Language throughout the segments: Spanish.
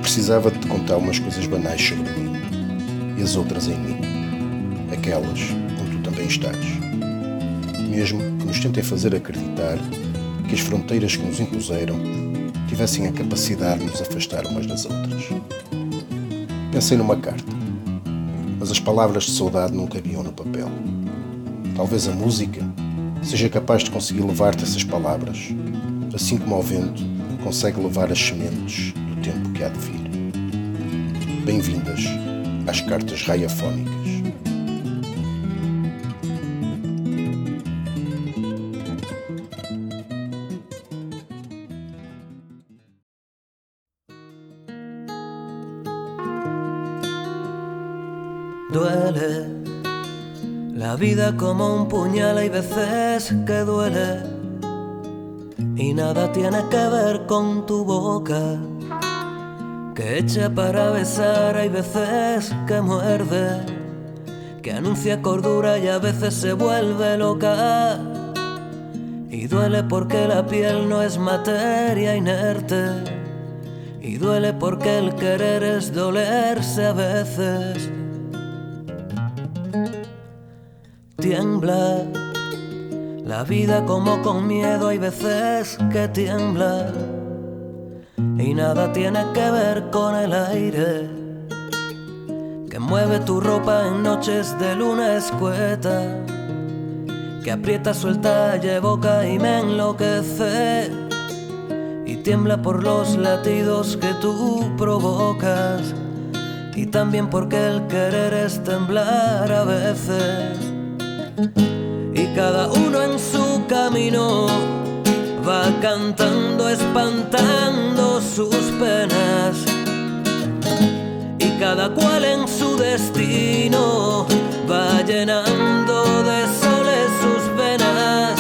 precisava de te contar umas coisas banais sobre mim e as outras em mim, aquelas onde tu também estás, mesmo que nos tentem fazer acreditar que as fronteiras que nos impuseram tivessem a capacidade de nos afastar umas das outras. Pensei numa carta, mas as palavras de saudade não cabiam no papel. Talvez a música seja capaz de conseguir levar-te essas palavras, assim como ao vento consegue levar as sementes do tempo que há de vir. Bem-vindas às cartas radiofónicas. Duele la vida como un puñal, hay veces que duele y nada tiene que ver con tu boca que echa para besar, hay veces que muerde, que anuncia cordura y a veces se vuelve loca. Y duele porque la piel no es materia inerte, y duele porque el querer es dolerse a veces. Tiembla la vida como con miedo, hay veces que tiembla y nada tiene que ver con el aire que mueve tu ropa en noches de luna escueta, que aprieta, suelta y evoca y me enloquece. Y tiembla por los latidos que tú provocas, y también porque el querer es temblar a veces. Y cada uno en su camino va cantando, espantando sus penas, y cada cual en su destino va llenando de soles sus venas.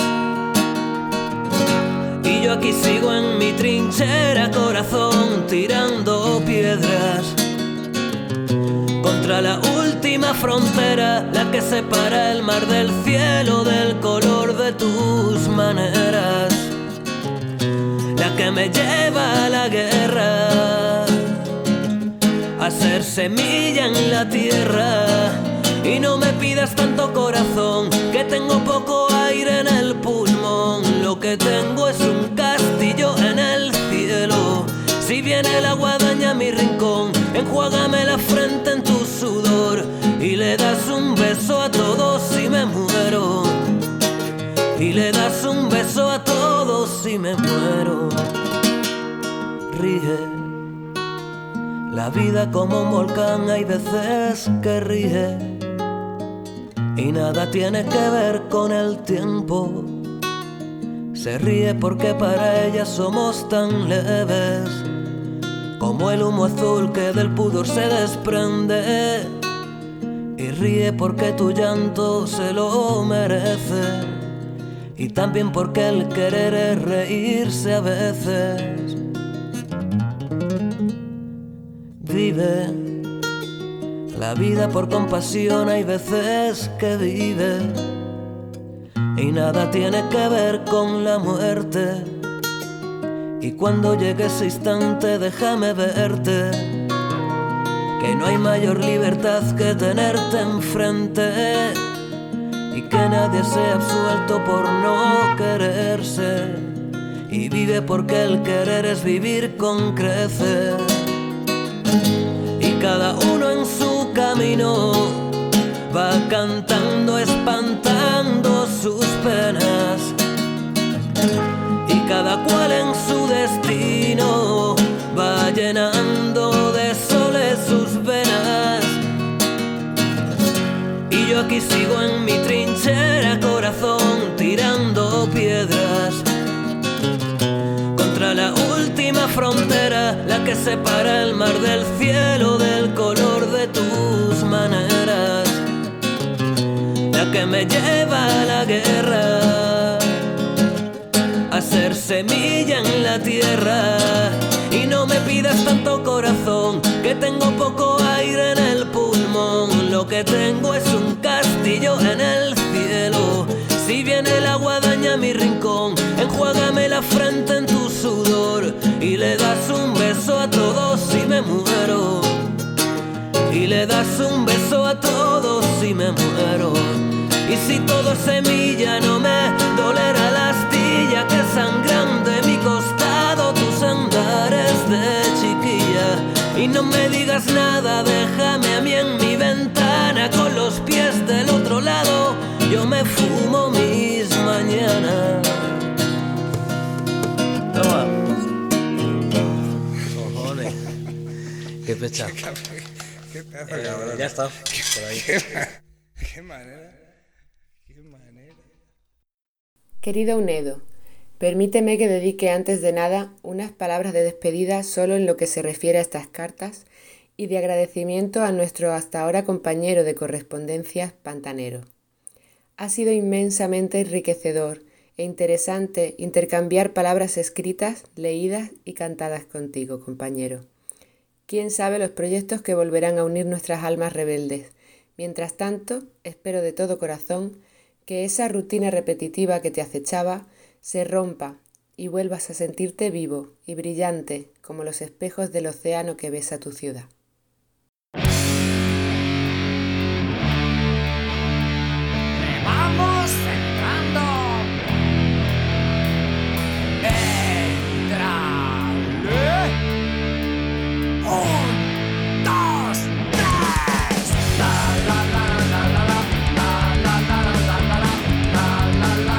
Y yo aquí sigo en mi trinchera, corazón, tirando piedras contra la última frontera, la que separa el mar del cielo, del color de tus maneras, la que me lleva a la guerra, a ser semilla en la tierra. Y no me pidas tanto, corazón, que tengo poco aire en el pulmón. Lo que tengo es un castillo en el cielo. Si viene el agua daña mi rincón, enjuágame la frente en tu sudor y le das un beso a todos si me muero. Y le das un beso a todos si me muero. Ríe, la vida como un volcán, hay veces que ríe y nada tiene que ver con el tiempo. Se ríe porque para ella somos tan leves como el humo azul que del pudor se desprende. Y ríe porque tu llanto se lo merece, y también porque el querer es reírse a veces. Vive la vida por compasión, hay veces que vive y nada tiene que ver con la muerte. Y cuando llegue ese instante déjame verte, que no hay mayor libertad que tenerte enfrente, y que nadie sea absuelto por no quererse. Y vive porque el querer es vivir con creces. Y cada uno en su camino va cantando, espantando sus penas, y cada cual en su destino va llenando de soles sus venas. Y yo aquí sigo en mi trinchera, corazón, tirando piedras contra la última frontera, la que separa el mar del cielo, del color de tus maneras, la que me lleva a la guerra, a ser semilla en la tierra. Y no me pidas tanto, corazón, que tengo poco aire en el pulmón. Lo que tengo es un castillo en el cielo. Si viene el agua daña mi rincón, enjuágame la frente en tu sudor y le das un beso a todos si me muero. le das un beso a todos y me muero. Y si todo es semilla no me dolerá la astilla que sangran de mi costado tus andares de chiquilla. Y no me digas nada, déjame a mí en mi ventana con los pies del otro lado. Yo me fumo mis mañanas. Toma. Cojones. Qué pecha. Qué pedazo de cabrón. Ya está. Por ahí. Qué manera. Qué manera. Querido Unedo, permíteme que dedique antes de nada unas palabras de despedida solo en lo que se refiere a estas cartas y de agradecimiento a nuestro hasta ahora compañero de correspondencias, Pantanero. Ha sido inmensamente enriquecedor e interesante intercambiar palabras escritas, leídas y cantadas contigo, compañero. Quién sabe los proyectos que volverán a unir nuestras almas rebeldes. Mientras tanto, espero de todo corazón que esa rutina repetitiva que te acechaba se rompa y vuelvas a sentirte vivo y brillante como los espejos del océano que besa tu ciudad. Vamos entrando. Entrale. 1, 2, 3. La la la la la la la la la la la la la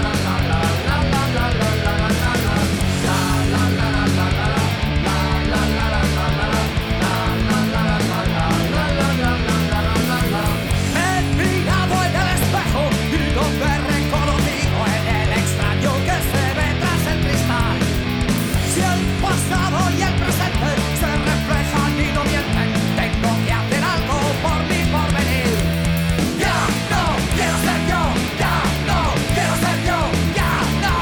he mirado en el espejo y no me he reconocido en el extraño que se ve tras el cristal. Si el pasado y el presente se reflejan y no mienten, tengo que hacer algo por mi porvenir. Ya no quiero ser yo, ya no quiero ser yo, ya no.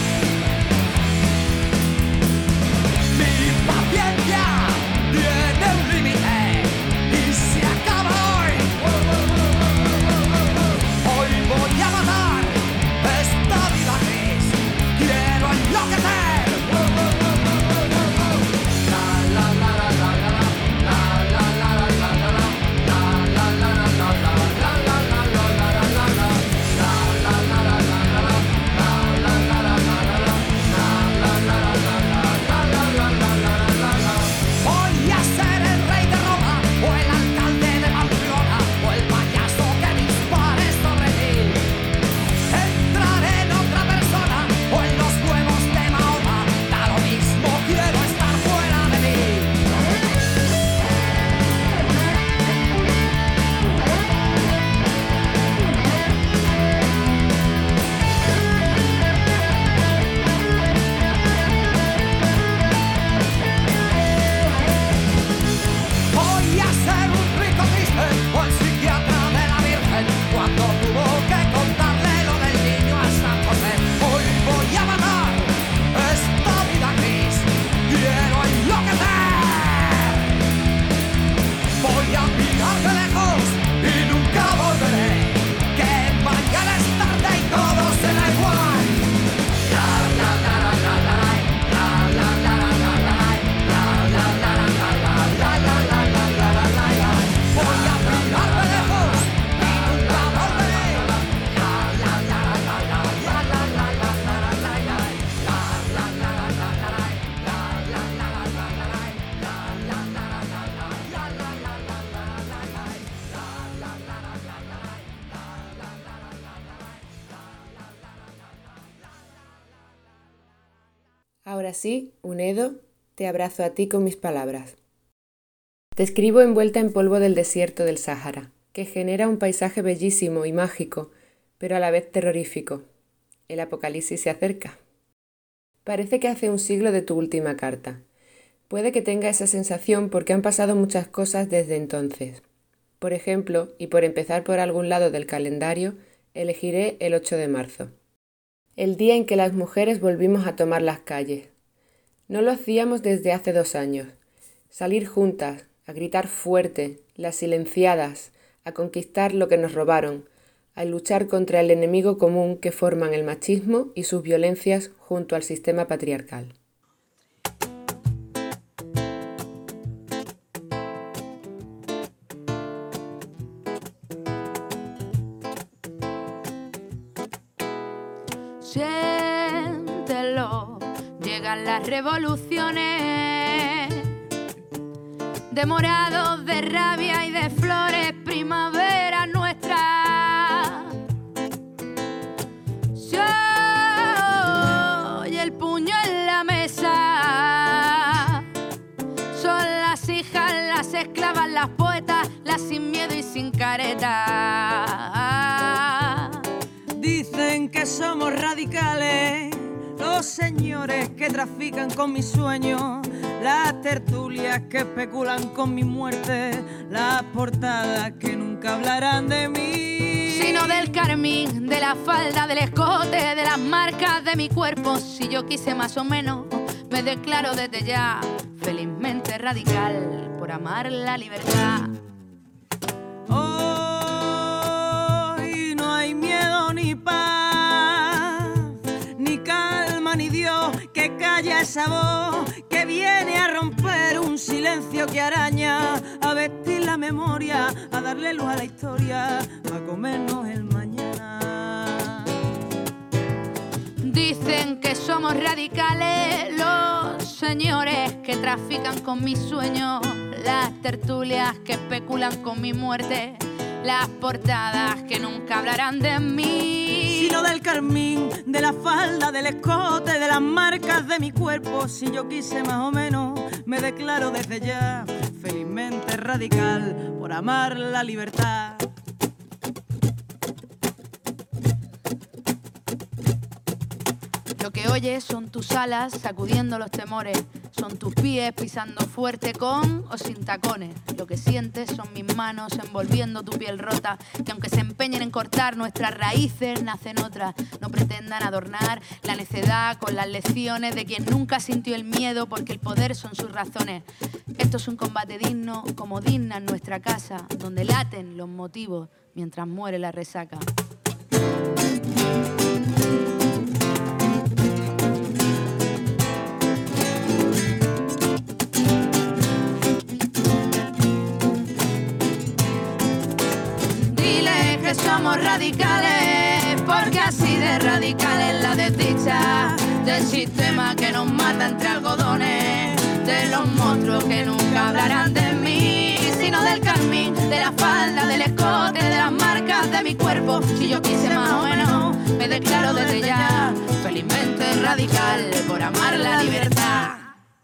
Mi paciencia tiene un límite y se acaba hoy. Hoy voy a matar esta vida gris. Quiero enloquecer. La la la la la la la la la la la la la la la la voy a ser el rey de Roma o el alcalde de Pamplona o el payaso que dispare sobre ti. Entraré en otra persona o en los huevos de Mahoma. Da lo mismo, quiero estar fuera de mí. Voy a ser un rico triste o el psiquiatra de la Virgen cuando tuvo que contarle lo del niño a San José. Hoy voy a matar esta vida gris. Quiero enloquecer. Voy a mirar de lejos y nunca volveré. Que mañana es tarde y todo será igual. La la la la la la la la la la la la la la la. Voy a mirar de lejos y nunca volveré. La la la la la la la la la Ahora sí, Unedo, te abrazo a ti con mis palabras. Te escribo envuelta en polvo del desierto del Sáhara, que genera un paisaje bellísimo y mágico, pero a la vez terrorífico. El apocalipsis se acerca. Parece que hace un siglo de tu última carta. Puede que tenga esa sensación porque han pasado muchas cosas desde entonces. Por ejemplo, y por empezar por algún lado del calendario, elegiré el 8 de marzo. El día en que las mujeres volvimos a tomar las calles. No lo hacíamos desde hace 2 años. Salir juntas, a gritar fuerte, las silenciadas, a conquistar lo que nos robaron, a luchar contra el enemigo común que forman el machismo y sus violencias junto al sistema patriarcal. Siéntelo, llegan las revoluciones, de morados, de rabia y de flores, primavera nuestra. Se oye el puño en la mesa, son las hijas, las esclavas, las poetas, las sin miedo y sin careta. Dicen que somos radicales, los señores que trafican con mis sueños, las tertulias que especulan con mi muerte, las portadas que nunca hablarán de mí, sino del carmín, de la falda, del escote, de las marcas de mi cuerpo. Si yo quise más o menos, me declaro desde ya felizmente radical por amar la libertad. Hoy no hay miedo ni paz, ni calma ni Dios que calla esa voz que viene a romper un silencio que araña, a vestir la memoria, a darle luz a la historia, a comernos el mañana. Dicen que somos radicales, los señores que trafican con mis sueños, las tertulias que especulan con mi muerte, las portadas que nunca hablarán de mí, sino del carmín, de la falda, del escote, de las marcas de mi cuerpo. Si yo quise más o menos, me declaro desde ya felizmente radical por amar la libertad. Lo que oyes son tus alas sacudiendo los temores, son tus pies pisando fuerte con o sin tacones. Lo que sientes son mis manos envolviendo tu piel rota, que aunque se empeñen en cortar nuestras raíces, nacen otras. No pretendan adornar la necedad con las lecciones de quien nunca sintió el miedo, porque el poder son sus razones. Esto es un combate digno, como digna en nuestra casa, donde laten los motivos mientras muere la resaca. Que somos radicales, porque así de radical es la desdicha del sistema que nos mata entre algodones, de los monstruos que nunca hablarán de mí, sino del carmín, de la falda, del escote, de las marcas de mi cuerpo. Si yo quise más o menos, me declaro desde ya felizmente radical por amar la libertad.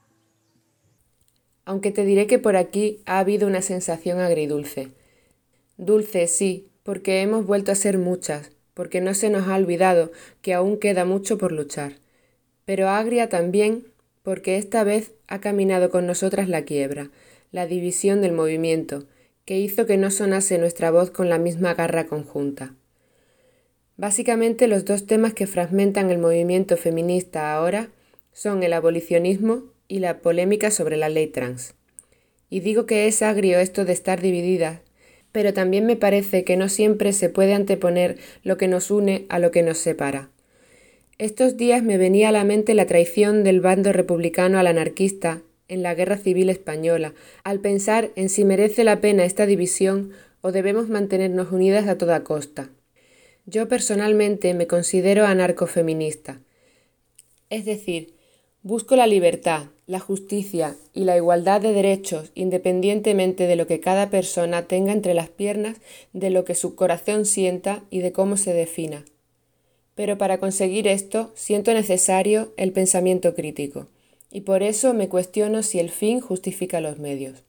Aunque te diré que por aquí ha habido una sensación agridulce. Dulce, sí, porque hemos vuelto a ser muchas, porque no se nos ha olvidado que aún queda mucho por luchar. Pero agria también, porque esta vez ha caminado con nosotras la quiebra, la división del movimiento, que hizo que no sonase nuestra voz con la misma garra conjunta. Básicamente los dos temas que fragmentan el movimiento feminista ahora son el abolicionismo y la polémica sobre la ley trans. Y digo que es agrio esto de estar divididas, pero también me parece que no siempre se puede anteponer lo que nos une a lo que nos separa. Estos días me venía a la mente la traición del bando republicano al anarquista en la Guerra Civil Española, al pensar en si merece la pena esta división o debemos mantenernos unidas a toda costa. Yo personalmente me considero anarcofeminista, es decir, busco la libertad, la justicia y la igualdad de derechos independientemente de lo que cada persona tenga entre las piernas, de lo que su corazón sienta y de cómo se defina. Pero para conseguir esto siento necesario el pensamiento crítico y por eso me cuestiono si el fin justifica los medios.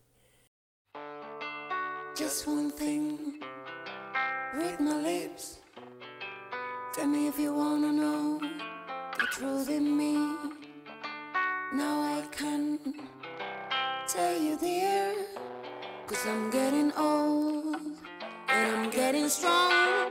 Just one thing, read my lips. Tell me if you wanna know the truth in me. Now I can tell you, dear, 'cause I'm getting old and I'm getting strong.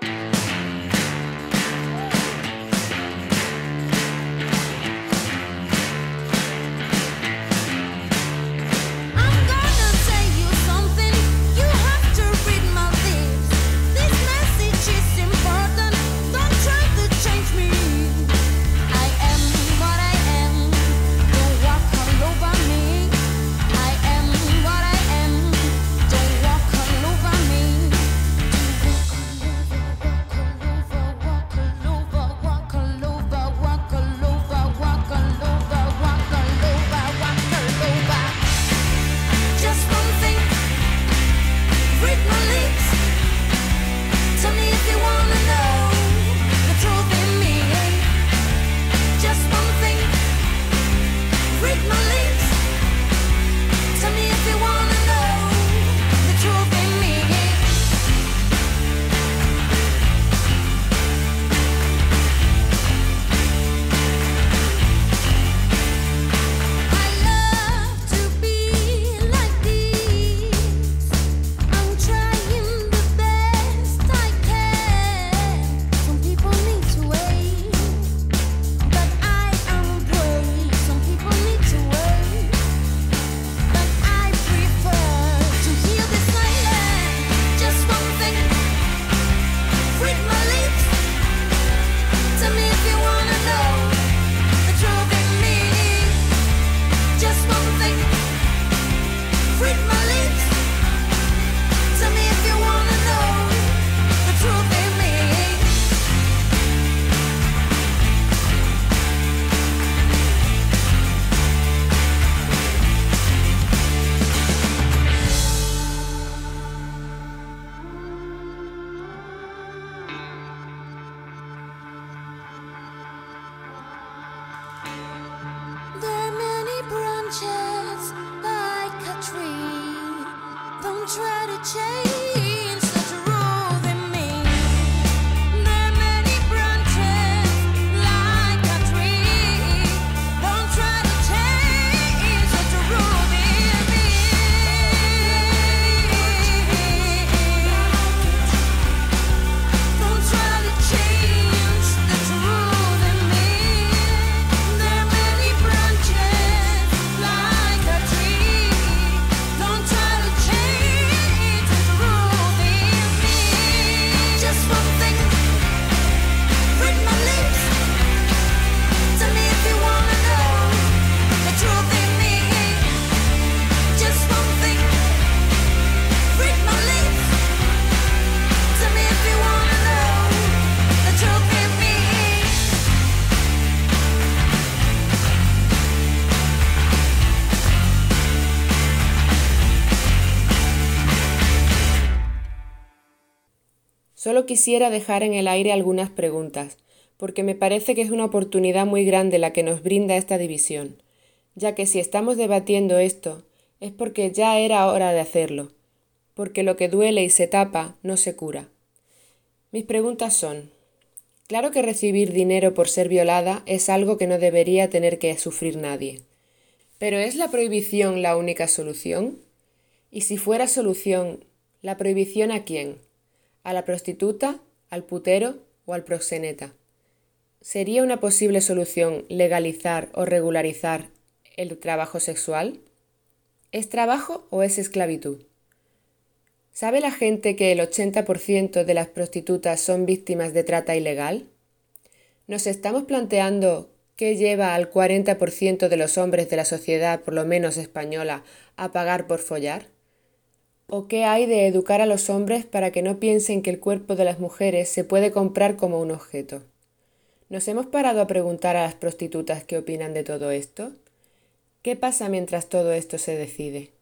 Solo quisiera dejar en el aire algunas preguntas, porque me parece que es una oportunidad muy grande la que nos brinda esta división, ya que si estamos debatiendo esto, es porque ya era hora de hacerlo, porque lo que duele y se tapa no se cura. Mis preguntas son: claro que recibir dinero por ser violada es algo que no debería tener que sufrir nadie. ¿Pero es la prohibición la única solución? Y si fuera solución, ¿la prohibición a quién? ¿A la prostituta, al putero o al proxeneta? ¿Sería una posible solución legalizar o regularizar el trabajo sexual? ¿Es trabajo o es esclavitud? ¿Sabe la gente que el 80% de las prostitutas son víctimas de trata ilegal? ¿Nos estamos planteando qué lleva al 40% de los hombres de la sociedad, por lo menos española, a pagar por follar? ¿O qué hay de educar a los hombres para que no piensen que el cuerpo de las mujeres se puede comprar como un objeto? ¿Nos hemos parado a preguntar a las prostitutas qué opinan de todo esto? ¿Qué pasa mientras todo esto se decide?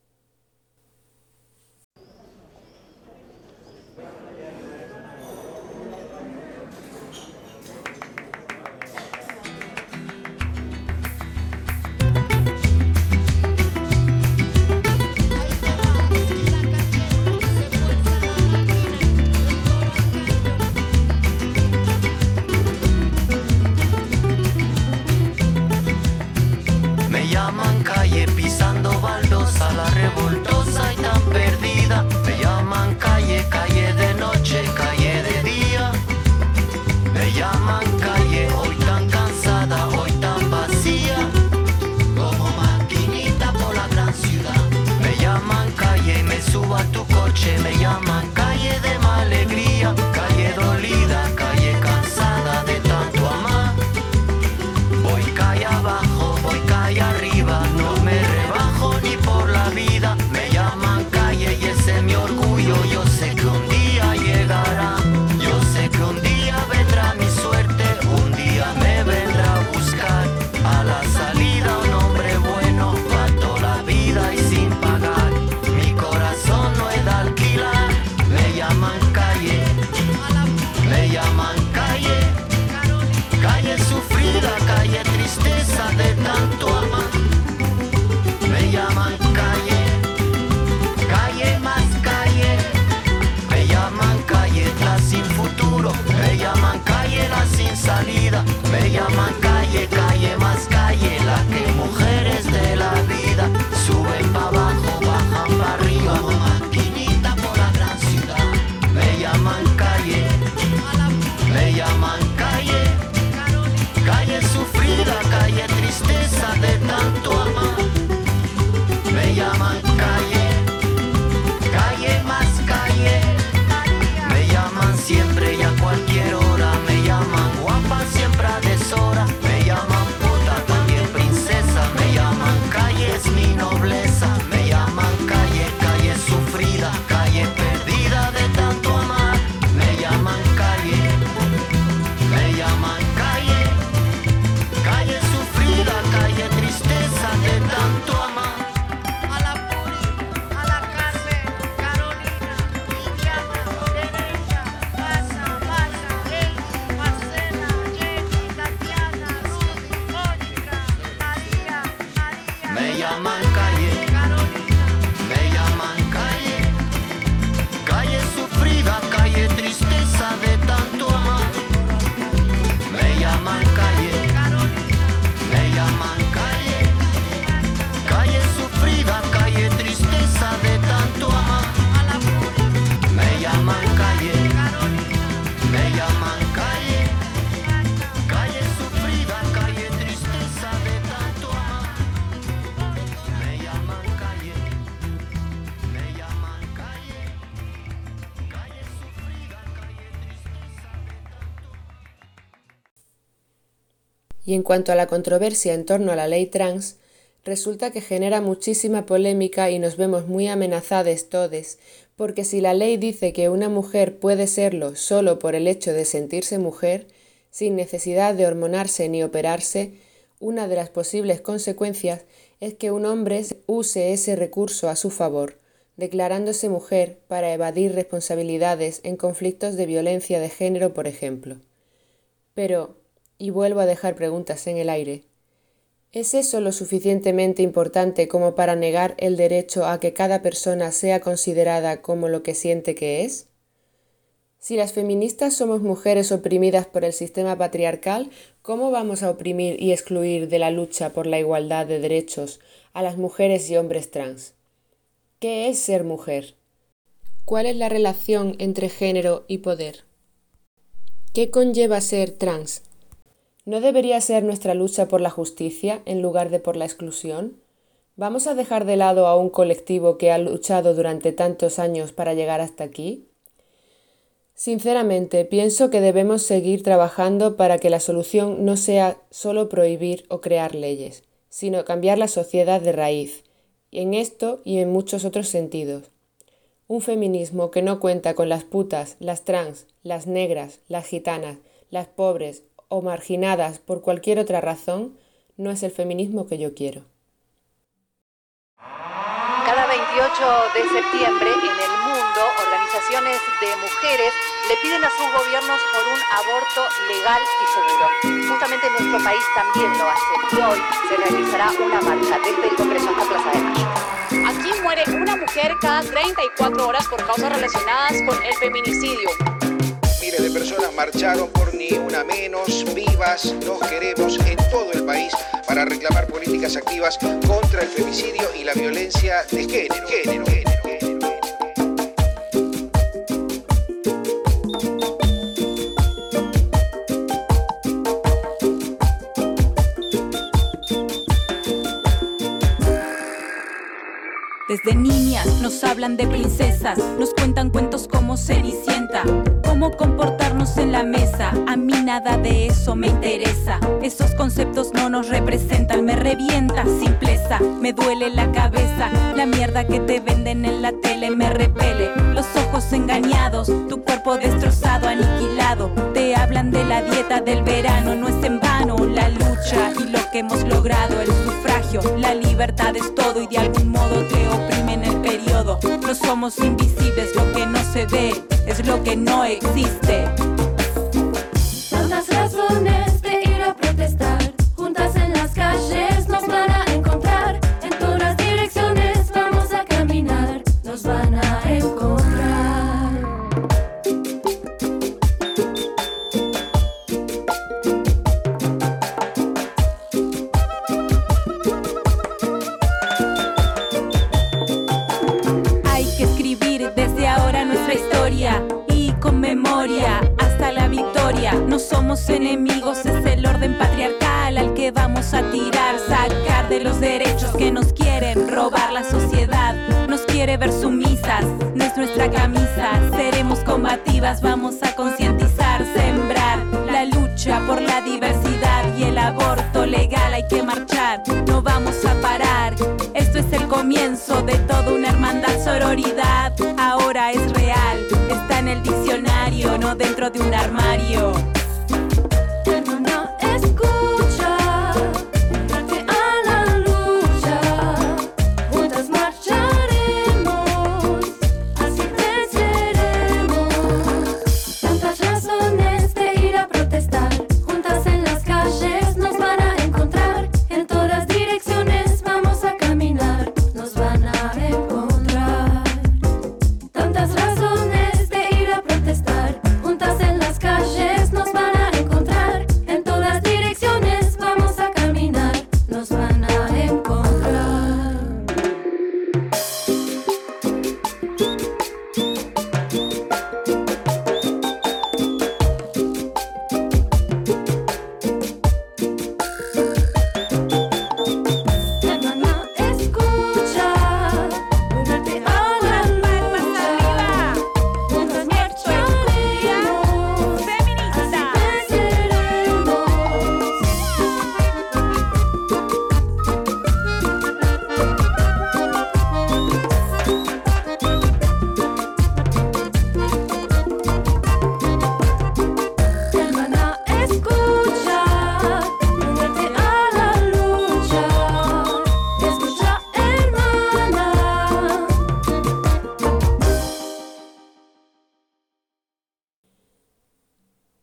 Me llaman calle pisando baldosa, la revoltosa y tan perdida. Me llaman calle, calle de noche, calle de día. Me llaman calle, hoy tan cansada, hoy tan vacía, como maquinita por la gran ciudad. Me llaman calle y me subo a tu coche. Me llaman calle de mala alegría, calle dolida, calle cansada de tanto amar. Voy calle abajo, voy calle arriba, no me rebajo ni por la vida. Me llaman calle y ese es mi orgullo. Yo sé que un día llegará, yo sé que un día vendrá mi suerte, un día me vendrá a buscar. A la salida un hombre bueno, va toda la vida y sin pagar. Mi corazón no es de alquilar. Me llaman calle, me llaman calle. Calle sufrida, calle tristeza de tanto amar. Me llaman calle, calle más calle. Me llaman calle la sin futuro. Me llaman calle la sin salida. Me llaman calle, calle más calle. La que mujeres de la vida suben pa' abajo, bajan pa' arriba, como maquinita por la gran ciudad. Me llaman calle, me llaman calle. Calle sufrida, calle tristeza de tanto amar. Me llaman calle, calle más calle. Me llaman siempre y a cualquier hora. Me llaman guapa siempre a deshora. Me llaman puta, también princesa. Me llaman calle, es mi nobleza. Me llaman calle, calle sufrida, calle perdida de tanto amar. Me llaman calle, me llaman calle. Calle sufrida, calle tristeza de tanto amar. A la Puri, a la Carmen, Carolina, Liliana, Teresa, Pasa, Eli, Marcela, Jenny, Tatiana, Rudy, Mónica, María, Me llaman calle, Carolina. me llaman calle. Calle sufrida, calle tristeza de tanto amar. Me llaman calle, me llaman calle. Calle sufrida, calle tristeza de tanto amar. Me llaman calle, me llaman calle. Calle sufrida, calle tristeza de tanto amar. Me llaman calle, me llaman calle. Calle sufrida, calle tristeza de tanto amar. Y en cuanto a la controversia en torno a la ley trans, resulta que genera muchísima polémica y nos vemos muy amenazados todos, porque si la ley dice que una mujer puede serlo solo por el hecho de sentirse mujer, sin necesidad de hormonarse ni operarse, una de las posibles consecuencias es que un hombre use ese recurso a su favor, declarándose mujer para evadir responsabilidades en conflictos de violencia de género, por ejemplo. Pero, y vuelvo a dejar preguntas en el aire, ¿es eso lo suficientemente importante como para negar el derecho a que cada persona sea considerada como lo que siente que es? Si las feministas somos mujeres oprimidas por el sistema patriarcal, ¿cómo vamos a oprimir y excluir de la lucha por la igualdad de derechos a las mujeres y hombres trans? ¿Qué es ser mujer? ¿Cuál es la relación entre género y poder? ¿Qué conlleva ser trans? ¿No debería ser nuestra lucha por la justicia en lugar de por la exclusión? ¿Vamos a dejar de lado a un colectivo que ha luchado durante tantos años para llegar hasta aquí? Sinceramente, pienso que debemos seguir trabajando para que la solución no sea solo prohibir o crear leyes, sino cambiar la sociedad de raíz, en esto y en muchos otros sentidos. Un feminismo que no cuenta con las putas, las trans, las negras, las gitanas, las pobres o marginadas por cualquier otra razón, no es el feminismo que yo quiero. Cada 28 de septiembre en el mundo, organizaciones de mujeres le piden a sus gobiernos por un aborto legal y seguro. Justamente nuestro país también lo hace y hoy se realizará una marcha desde el Congreso hasta Plaza de Mayo. Aquí muere una mujer cada 34 horas por causas relacionadas con el feminicidio. Miles de personas marcharon por Ni Una Menos, vivas, nos queremos en todo el país para reclamar políticas activas contra el femicidio y la violencia de género. Desde niñas nos hablan de princesas, nos cuentan cuentos como Cenicienta, cómo comportarnos en la mesa. A mí nada de eso me interesa, esos conceptos no nos representan. Me revienta simpleza, me duele la cabeza, la mierda que te venden en la tele me repele. Los ojos engañados, tu cuerpo destrozado, aniquilado. Te hablan de la dieta del verano, no es en vano la lucha y lo que hemos logrado. El sufragio, la libertad es todo y de algún modo te oprimen el periodo. No somos invisibles, lo que no se ve es lo que no existe. Tantas razones de ir a protestar, juntas en las calles nos van a encontrar, en todas direcciones vamos a caminar, nos van a encontrar. Y con memoria hasta la victoria. No somos enemigos, es el orden patriarcal al que vamos a tirar. Sacar de los derechos que nos quieren robar. La sociedad nos quiere ver sumisas, no es nuestra camisa. Seremos combativas, vamos a concientizar, sembrar la lucha por la diversidad y el aborto legal. Hay que marchar, no vamos a parar. Esto es el comienzo de toda una hermandad, sororidad. Ahora es real, está en el diccionario, no dentro de un armario. Hermana, escucha, únete a la lucha, juntas marcharemos, así venceremos. Tantas razones de ir a protestar, juntas en las calles nos van a encontrar, en todas direcciones vamos a caminar, nos van a encontrar. Tantas razones de ir a protestar, juntas en las calles nos van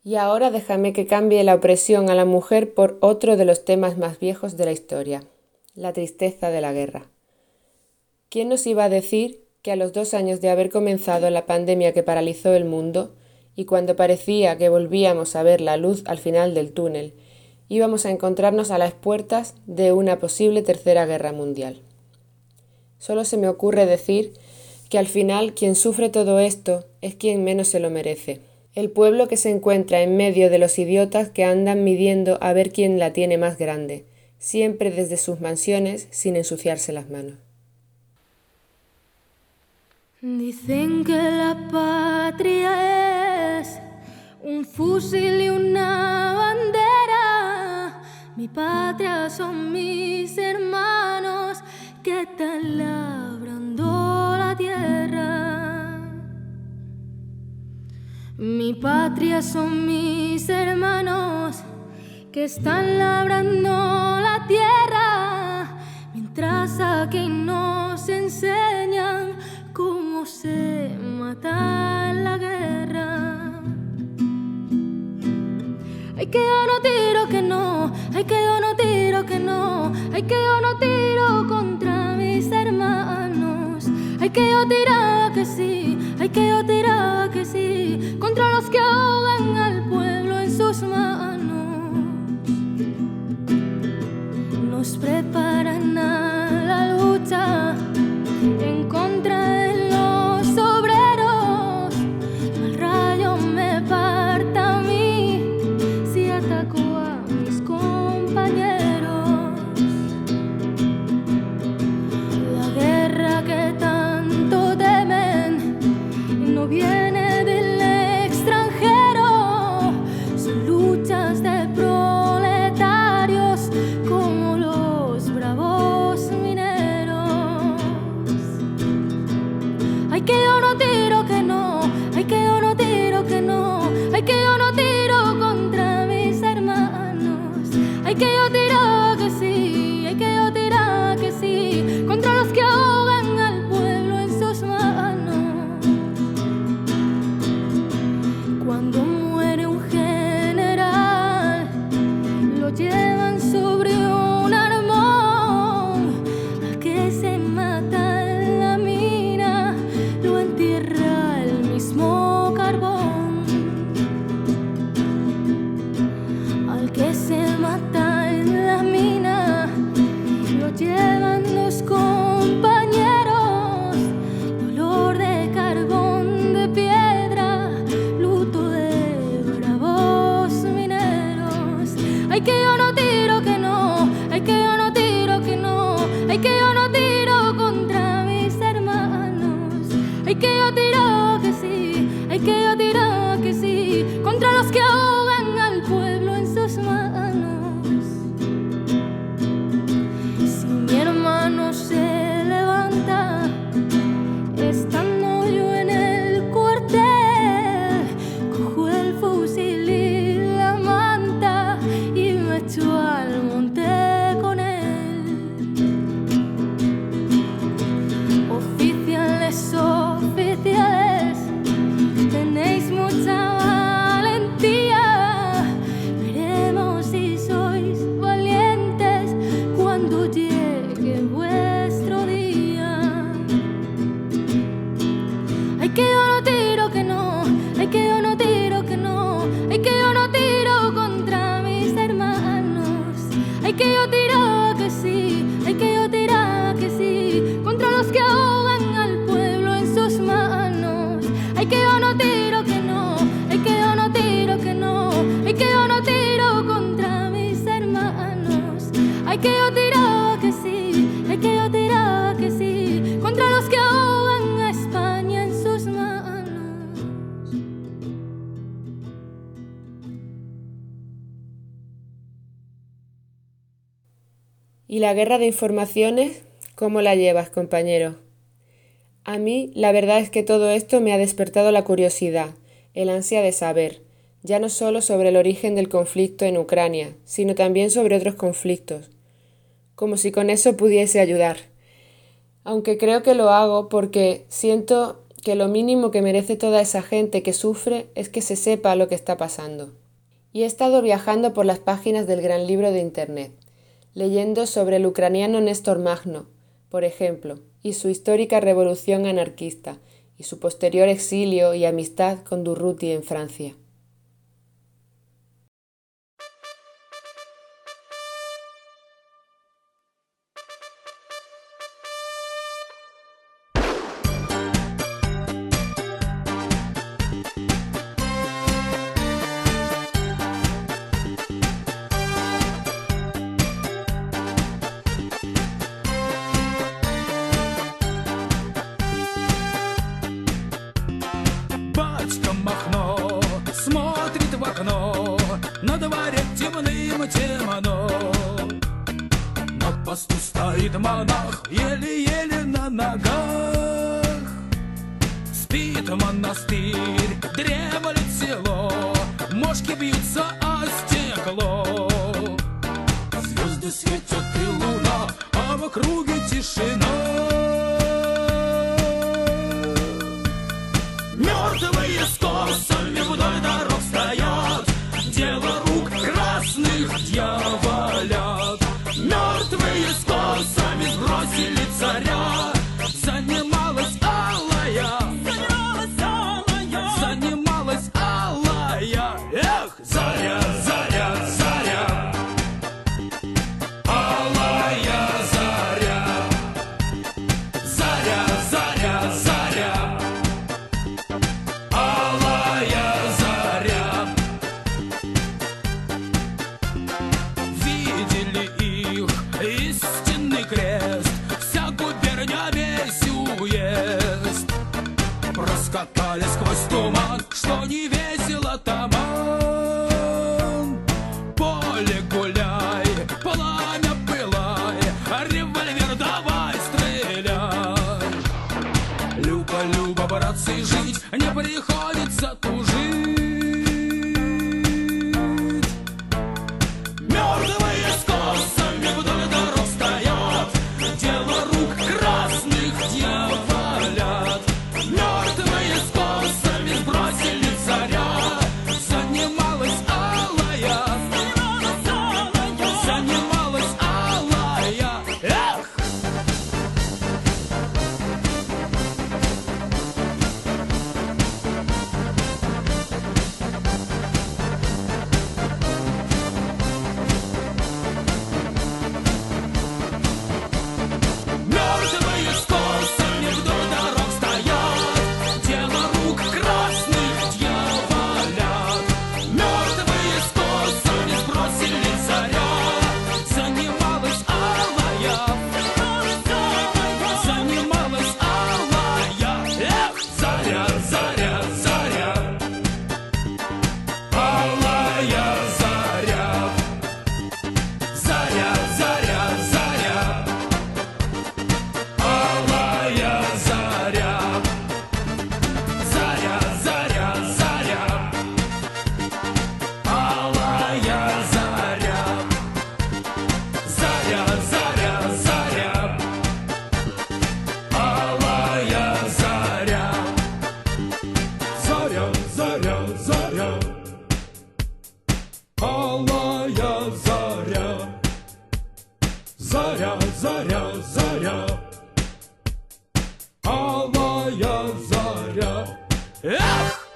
Y ahora déjame que cambie la opresión a la mujer por otro de los temas más viejos de la historia, la tristeza de la guerra. ¿Quién nos iba a decir que a los 2 años de haber comenzado la pandemia que paralizó el mundo, y cuando parecía que volvíamos a ver la luz al final del túnel, íbamos a encontrarnos a las puertas de una posible tercera guerra mundial? Solo se me ocurre decir que al final quien sufre todo esto es quien menos se lo merece. El pueblo que se encuentra en medio de los idiotas que andan midiendo a ver quién la tiene más grande, siempre desde sus mansiones sin ensuciarse las manos. Dicen que la patria es un fusil y una bandera. Mi patria son mis hermanos que están labrando la tierra. Mi patria son mis hermanos que están labrando la tierra, mientras aquí nos enseñan cómo se mata en la guerra. Ay, que yo no tiro que no, ay, que yo no tiro que no, ay, que yo no tiro contra mis hermanos. Ay, que yo tiraba que sí, ay, que yo tiraba que sí, contra los que ahogan al pueblo en sus manos. Nos preparan a la lucha en contra de los obreros. El rayo me parta a mí si ataco a mis compañeros. La guerra que tanto temen no viene del extranjero, son luchas de proletarios como los bravos mineros. Ay, que yo no tiro que no, ay, que yo no tiro que no, ay, que yo no tiro contra mis hermanos. Ay, que yo tiraba que sí, ay, que yo tiraba que sí, contra los que ahogan al pueblo en sus manos. Cuando muere un general, lo llevan sobre un armón. Al que se mata en la mina, lo entierra el mismo carbón. Al que se mata en la mina, lo llevan los compañeros. Dolor de carbón, de piedra, luto de bravos mineros. Ay, que yo no tiro que no, ay, que yo no tiro que no, ay, que yo no tiro contra mis hermanos. Ay, que yo tiro que sí, ay, que yo tiro que sí, contra los que ahogan al pueblo en sus manos. Si mi hermano se levanta, estando yo en el cuartel, cojo el fusil y la manta y me echo al monte con él. Oficiales, oficiales, tenéis mucha valentía. Veremos si sois valientes cuando llegue vuestro día. Ay, que yo no tiro que no, ay, que yo no tiro que no, ay, que yo no tiro contra mis hermanos. Ay, que yo tiraba que sí, ay, que yo tiraba que sí, contra los que ahogan al pueblo en sus manos. Ay, que yo no tiro que no, ay, que yo no tiro que no, ay, que yo no tiro contra mis hermanos. Ay, que yo tiraba que sí, ay, que yo tiraba que sí, contra los que ahogan a España en sus manos. ¿Y la guerra de informaciones? ¿Cómo la llevas, compañero? A mí, la verdad es que todo esto me ha despertado la curiosidad, el ansia de saber, ya no solo sobre el origen del conflicto en Ucrania, sino también sobre otros conflictos, como si con eso pudiese ayudar. Aunque creo que lo hago porque siento que lo mínimo que merece toda esa gente que sufre es que se sepa lo que está pasando. Y he estado viajando por las páginas del gran libro de Internet, leyendo sobre el ucraniano Néstor Magno, por ejemplo, y su histórica revolución anarquista, y su posterior exilio y amistad con Durruti en Francia. Батька Махно смотрит в окно, на дворе темным-темно. На посту стоит монах, еле-еле на ногах. Спит монастырь, дремлет село, мошки бьются о стекло. Звезды светят и луна, а в округе тишина. Мертвые с косами вдоль дорог стоят, дело рук красных дьяволят. Мертвые с косами сбросили царя, занималась алая, занималась алая. Эх, заря, заря, заря, алая заря, заря, заря, заря. Проскакали сквозь туман, что не весело таман. Поле гуляй, пламя пылай, револьвер давай стреляй. Люба, Люба, братцы, жить не приходится тужить. Мертвые с косами вдоль дорог стоят, дело рук красных дьяволят. Мертвые с косами сбросили царя, занималась алая, занималась алая. Эх! Мертвые с косами вдоль дорог стоят, дело рук красных дьяволят. Мертвые с косами сбросили царя, занималась алая, занималась алая. Эх, заря, заря, заря, алая заря, заря, заря, заря. Алая заря, заря, заря, заря, алая заря, заря, заря, заря, алая заря, заря, заря, заря, алая заря, заря, заря, заря. Алая заря. ¡Ech!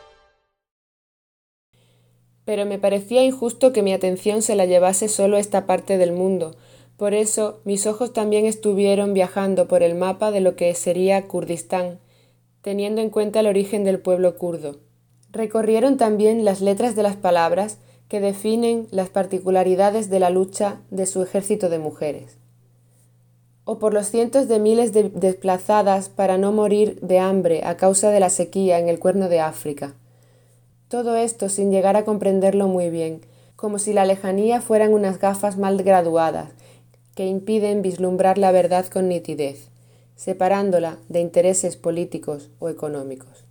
Pero me parecía injusto que mi atención se la llevase solo a esta parte del mundo. Por eso, mis ojos también estuvieron viajando por el mapa de lo que sería Kurdistán, teniendo en cuenta el origen del pueblo kurdo. Recorrieron también las letras de las palabras que definen las particularidades de la lucha de su ejército de mujeres. O por los cientos de miles de desplazadas para no morir de hambre a causa de la sequía en el Cuerno de África. Todo esto sin llegar a comprenderlo muy bien, como si la lejanía fueran unas gafas mal graduadas que impiden vislumbrar la verdad con nitidez, separándola de intereses políticos o económicos.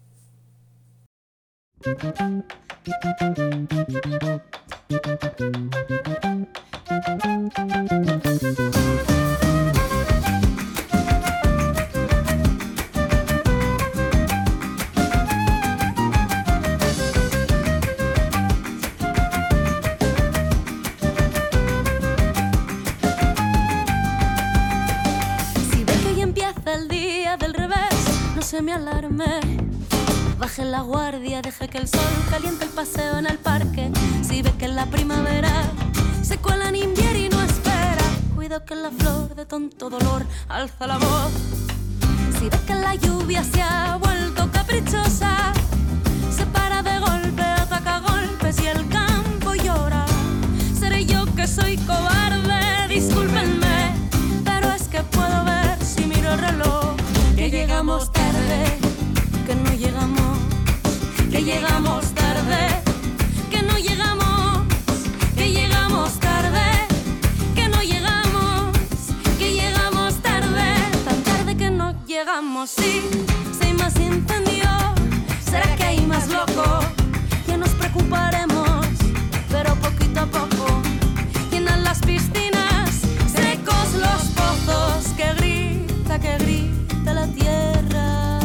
me alarme. Baje la guardia, deje que el sol caliente el paseo en el parque. Si ve que en la primavera se cuela en invierno y no espera, cuida que la flor de tonto dolor alza la voz. Si ve que la lluvia se ha vuelto caprichosa, se para de golpe, ataca a golpes y el campo llora. Seré yo que soy cobarde, discúlpenme, pero es que puedo ver si miro el reloj que llegamos tarde, que no llegamos, que llegamos tarde, que no llegamos, que llegamos tarde, que no llegamos, que llegamos tarde, tan tarde que no llegamos. Sí, si hay más incendio, será que hay más loco, ya nos preocuparemos, pero poquito a poco. Llenan las piscinas, secos los pozos, que grita la tierra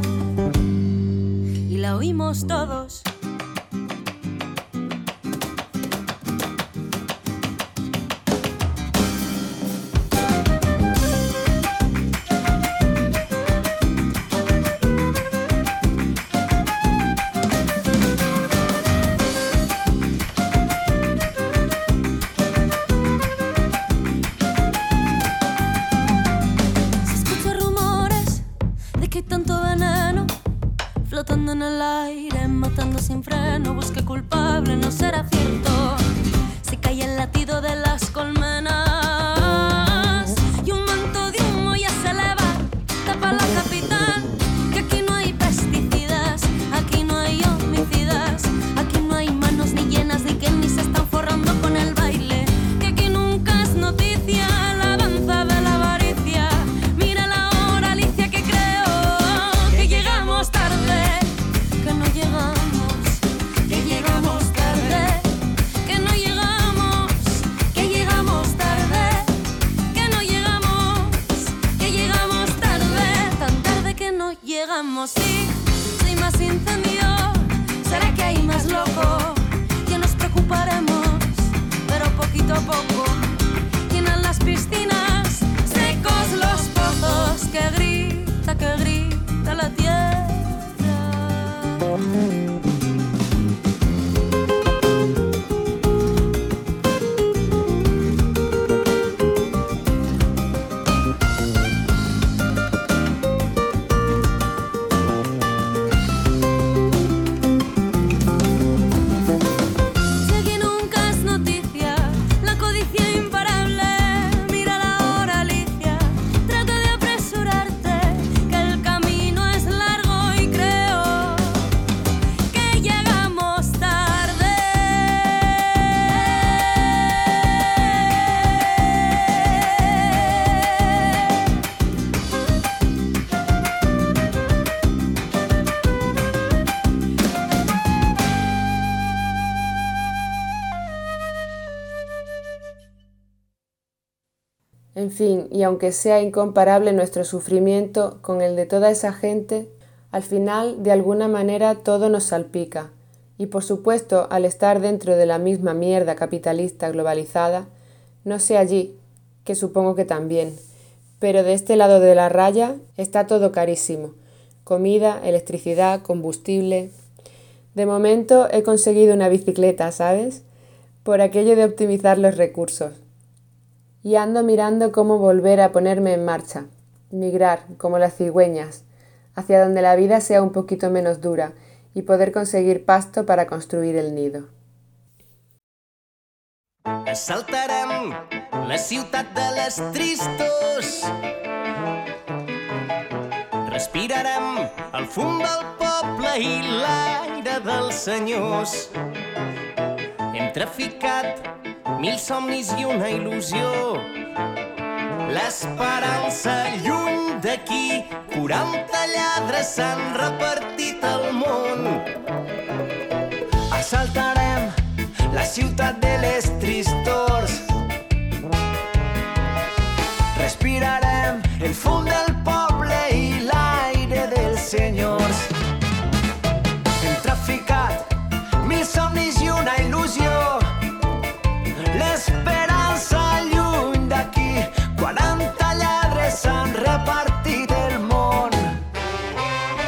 y la oímos todos. Flotando en el aire, matando sin freno, busque culpable, no será cierto. Se cae el latido de las colmenas y un manto de humo ya se eleva, tapa la capital. Que aquí no hay pesticidas, aquí no hay homicidas, aquí no hay manos ni llenas de que ni se están forrando con el baile. Que aquí nunca es noticia la danza de la avaricia. Mira la hora, Alicia, que creo que llegamos tarde. Que no llegamos, que llegamos tarde, que no llegamos, que llegamos tarde, que no llegamos, que llegamos tarde, tan tarde que no llegamos. Sí, si hay más incendio, será que hay más loco, ya nos preocuparemos, pero poquito a poco. Llenan las piscinas, secos los pozos, que grita la tierra. Si aquí nunca es noticia, la codicia imparable. Mira la hora, Alicia, trata de apresurarte, que el camino es largo y creo que llegamos tarde. En fin, y aunque sea incomparable nuestro sufrimiento con el de toda esa gente, al final, de alguna manera, todo nos salpica. Y por supuesto, al estar dentro de la misma mierda capitalista globalizada, no sé allí, que supongo que también, pero de este lado de la raya está todo carísimo. Comida, electricidad, combustible. De momento he conseguido una bicicleta, ¿sabes? Por aquello de optimizar los recursos. Y ando mirando cómo volver a ponerme en marcha, migrar, como las cigüeñas, hacia donde la vida sea un poquito menos dura y poder conseguir pasto para construir el nido. Assaltarem la ciutat de les tristos. Respirarem el fum del poble i l'aire dels senyors. Hem traficat 1000 somnis i una il·lusió. L'esperança lluny d'aquí, 40 lladres s'han repartit al món. Assaltarem la ciutat de les tristors. Respirarem el fum del poble i l'aire dels senyors. Hem traficat 1000 somnis i una il·lusió. L'esperança lluny d'aquí, 40 lladres s'han repartit el món.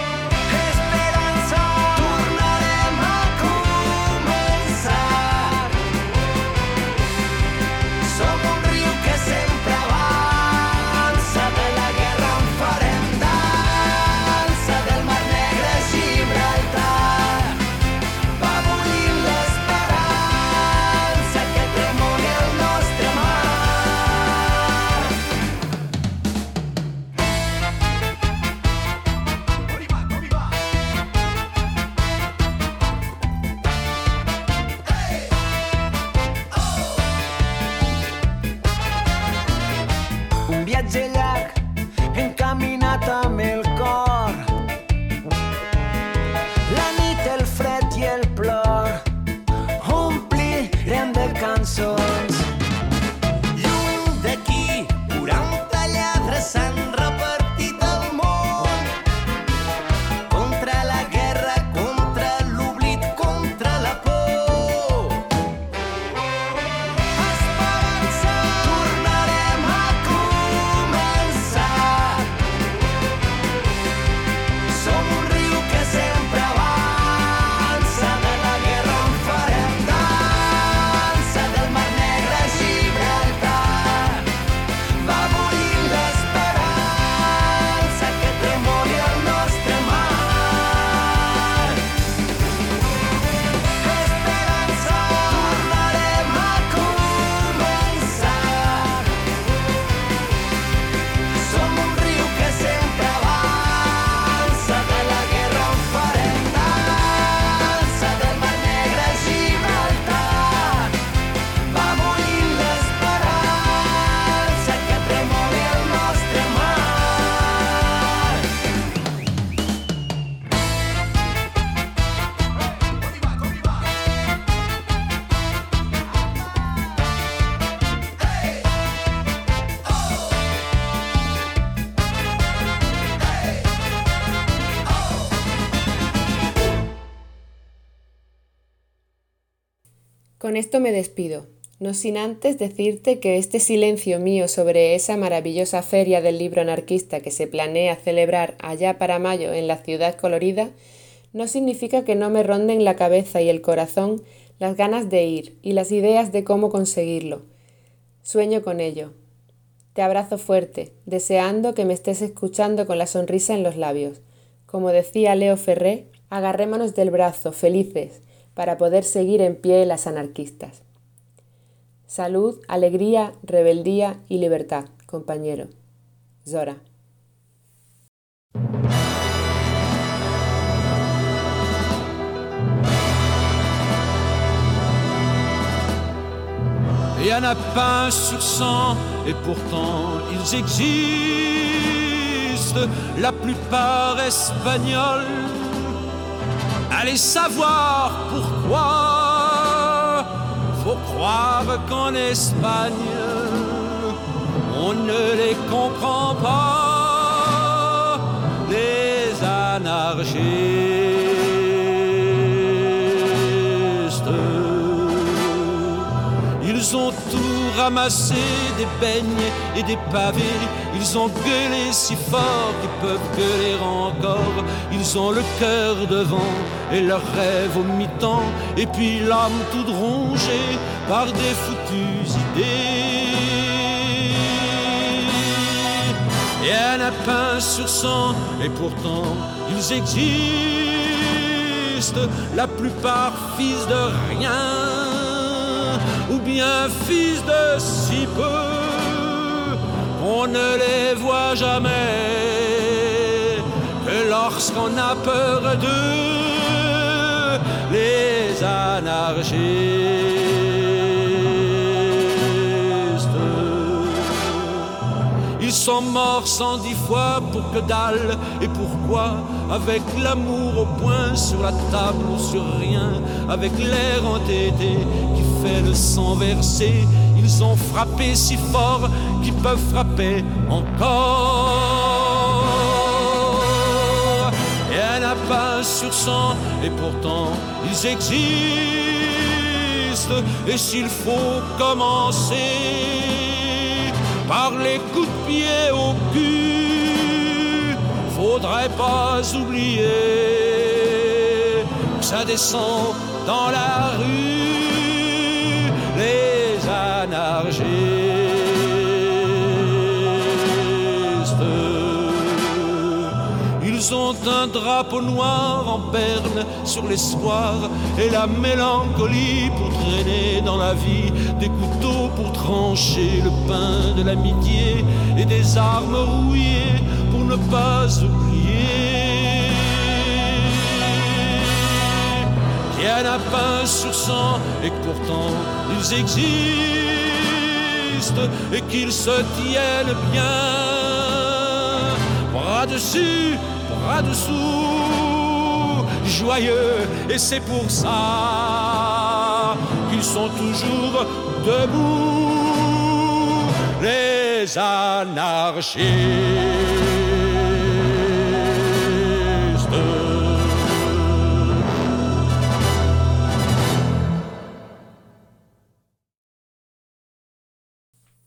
viatge llarg encaminat amb el cor. La nit, el fred i el plor omplirem de cançons. Lluny d'aquí, 40 lladres s'han repartit el món contra la guerra, contra l'oblit, contra la por. Esperança, tornarem a començar. Som un riu que sempre avança, de la guerra en farem dansa, del Mar Negre a Gibraltar. Va morint l'esperança que tremoli el nostre mar. Esperança, tornarem a començar. Som un riu que sempre avança, de la guerra en farem dansa, del Mar Negre a Gibraltar. Va morint l'esperança que tremoli el nostre mar. Con esto me despido, no sin antes decirte que este silencio mío sobre esa maravillosa feria del libro anarquista que se planea celebrar allá para mayo en la ciudad colorida no significa que no me ronden la cabeza y el corazón las ganas de ir y las ideas de cómo conseguirlo. Sueño con ello. Te abrazo fuerte, deseando que me estés escuchando con la sonrisa en los labios. Como decía Leo Ferré, agarrémonos del brazo, felices, para poder seguir en pie las anarquistas. Salud, alegría, rebeldía y libertad, compañero. Zora. Il y en a pas sur 100 et pourtant ils existent, la plupart espagnols. Allez savoir pourquoi. Faut croire qu'en Espagne on ne les comprend pas, les anarchistes. Ils ont tout ramassé, des beignes et des pavés. Ils ont gueulé si fort qu'ils peuvent gueuler encore. Ils ont le cœur devant et leurs rêves au mi-temps. Et puis l'âme toute rongée par des foutues idées. Et un lapin sur 100 et pourtant ils existent. La plupart fils de rien, ou bien fils de si peu, on ne les voit jamais que lorsqu'on a peur d'eux, les anarchistes. Ils sont morts 110 fois pour que dalle, et pourquoi? Avec l'amour au poing, sur la table ou sur rien, avec l'air entêté qui fait le sang versé. Ils ont frappé si fort qu'ils peuvent frapper encore. Et un lapin sur 100 et pourtant ils existent. Et s'il faut commencer par les coups de pied au cul, faudrait pas oublier que ça descend dans la rue, les anarchistes. Ils ont un drapeau noir en berne sur l'espoir et la mélancolie pour traîner dans la vie, des couteaux pour trancher le pain de l'amitié et des armes rouillées pour ne pas oublier. Il y en a pas sur 100 et pourtant ils existent. reste et qu'ils se tiennent bien. Bras dessus, bras dessous, joyeux, et c'est pour ça qu'ils sont toujours debout, les anarchistes.